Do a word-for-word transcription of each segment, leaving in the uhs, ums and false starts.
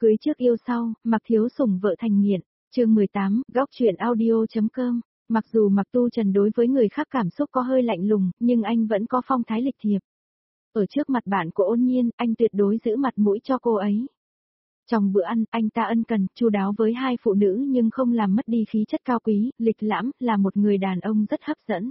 Cưới trước yêu sau, Mạc Thiếu Sủng vợ thành nghiện. Chương mười tám, góc truyện audio.com. Mặc dù Mạc Tu Trần đối với người khác cảm xúc có hơi lạnh lùng, nhưng anh vẫn có phong thái lịch thiệp. Ở trước mặt bạn của Ôn Nhiên, anh tuyệt đối giữ mặt mũi cho cô ấy. Trong bữa ăn, anh ta ân cần, chu đáo với hai phụ nữ nhưng không làm mất đi khí chất cao quý, lịch lãm, là một người đàn ông rất hấp dẫn.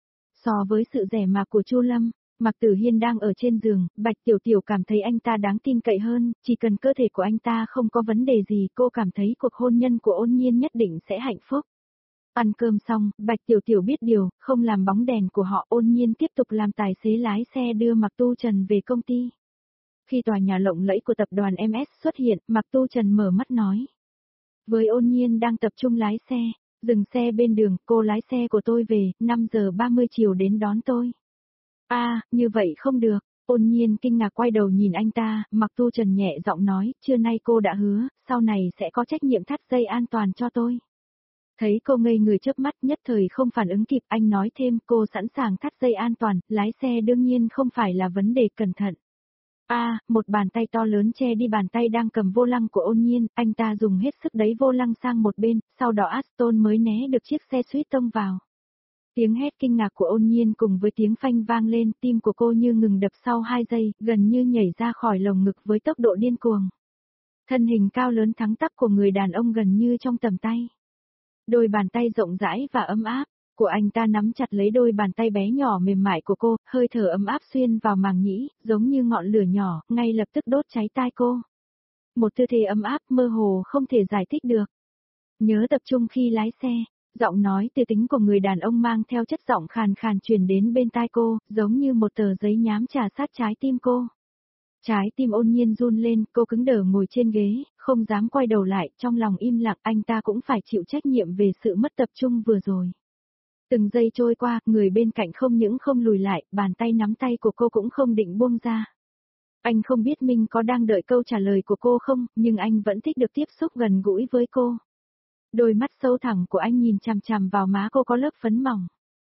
So với sự rẻ mạt của Chu Lâm, Mạc Tử Hiên đang ở trên giường, Bạch Tiểu Tiểu cảm thấy anh ta đáng tin cậy hơn, chỉ cần cơ thể của anh ta không có vấn đề gì, cô cảm thấy cuộc hôn nhân của Ôn Nhiên nhất định sẽ hạnh phúc. Ăn cơm xong, Bạch Tiểu Tiểu biết điều, không làm bóng đèn của họ. Ôn Nhiên tiếp tục làm tài xế lái xe đưa Mạc Tu Trần về công ty. Khi tòa nhà lộng lẫy của tập đoàn em ét xuất hiện, Mạc Tu Trần mở mắt nói với Ôn Nhiên đang tập trung lái xe, dừng xe bên đường, cô lái xe của tôi về, năm giờ ba mươi chiều đến đón tôi. A, à, như vậy không được. Ôn Nhiên kinh ngạc quay đầu nhìn anh ta, Mạc Tu Trần nhẹ giọng nói, trưa nay cô đã hứa, sau này sẽ có trách nhiệm thắt dây an toàn cho tôi. Thấy cô ngây người chớp mắt, nhất thời không phản ứng kịp, anh nói thêm, cô sẵn sàng thắt dây an toàn, lái xe đương nhiên không phải là vấn đề, cẩn thận. A, à, một bàn tay to lớn che đi bàn tay đang cầm vô lăng của Ôn Nhiên, anh ta dùng hết sức đẩy vô lăng sang một bên, sau đó Aston mới né được chiếc xe suýt tông vào. Tiếng hét kinh ngạc của Ôn Nhiên cùng với tiếng phanh vang lên, tim của cô như ngừng đập sau hai giây, gần như nhảy ra khỏi lồng ngực với tốc độ điên cuồng. Thân hình cao lớn thẳng tắp của người đàn ông gần như trong tầm tay. Đôi bàn tay rộng rãi và ấm áp của anh ta nắm chặt lấy đôi bàn tay bé nhỏ mềm mại của cô, hơi thở ấm áp xuyên vào màng nhĩ, giống như ngọn lửa nhỏ, ngay lập tức đốt cháy tai cô. Một tư thế ấm áp mơ hồ không thể giải thích được. Nhớ tập trung khi lái xe. Giọng nói từ tính của người đàn ông mang theo chất giọng khàn khàn truyền đến bên tai cô, giống như một tờ giấy nhám chà sát trái tim cô. Trái tim Ôn Nhiên run lên, cô cứng đờ ngồi trên ghế, không dám quay đầu lại, trong lòng im lặng, anh ta cũng phải chịu trách nhiệm về sự mất tập trung vừa rồi. Từng giây trôi qua, người bên cạnh không những không lùi lại, bàn tay nắm tay của cô cũng không định buông ra. Anh không biết mình có đang đợi câu trả lời của cô không, nhưng anh vẫn thích được tiếp xúc gần gũi với cô. Đôi mắt sâu thẳm của anh nhìn chằm chằm vào má cô có lớp phấn mỏng.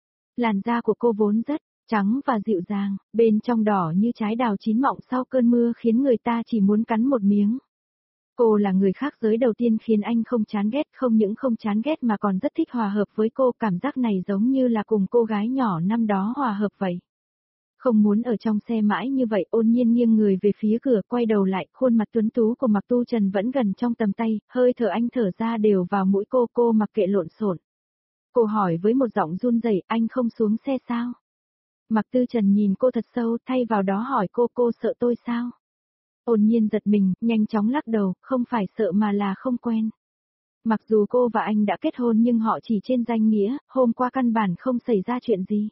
Làn da của cô vốn rất trắng và dịu dàng, bên trong đỏ như trái đào chín mọng sau cơn mưa khiến người ta chỉ muốn cắn một miếng. Cô là người khác giới đầu tiên khiến anh không chán ghét, không những không chán ghét mà còn rất thích hòa hợp với cô, cảm giác này giống như là cùng cô gái nhỏ năm đó hòa hợp vậy. Không muốn ở trong xe mãi như vậy, Ôn Nhiên nghiêng người về phía cửa, quay đầu lại, khuôn mặt tuấn tú của Mạc Tu Trần vẫn gần trong tầm tay, hơi thở anh thở ra đều vào mũi cô, cô mặc kệ lộn xộn. Cô hỏi với một giọng run rẩy, anh không xuống xe sao? Mạc Tu Trần nhìn cô thật sâu, thay vào đó hỏi cô, cô sợ tôi sao? Ôn Nhiên giật mình, nhanh chóng lắc đầu, không phải sợ mà là không quen. Mặc dù cô và anh đã kết hôn nhưng họ chỉ trên danh nghĩa, hôm qua căn bản không xảy ra chuyện gì.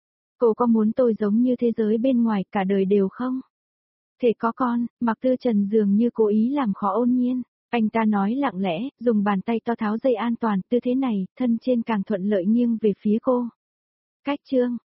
Cô có muốn tôi giống như thế giới bên ngoài cả đời đều không? Thể có con, Mạc Tu Trần dường như cố ý làm khó Ôn Nhiên. Anh ta nói lặng lẽ, dùng bàn tay to tháo dây an toàn, tư thế này, thân trên càng thuận lợi nghiêng về phía cô. Cách chương.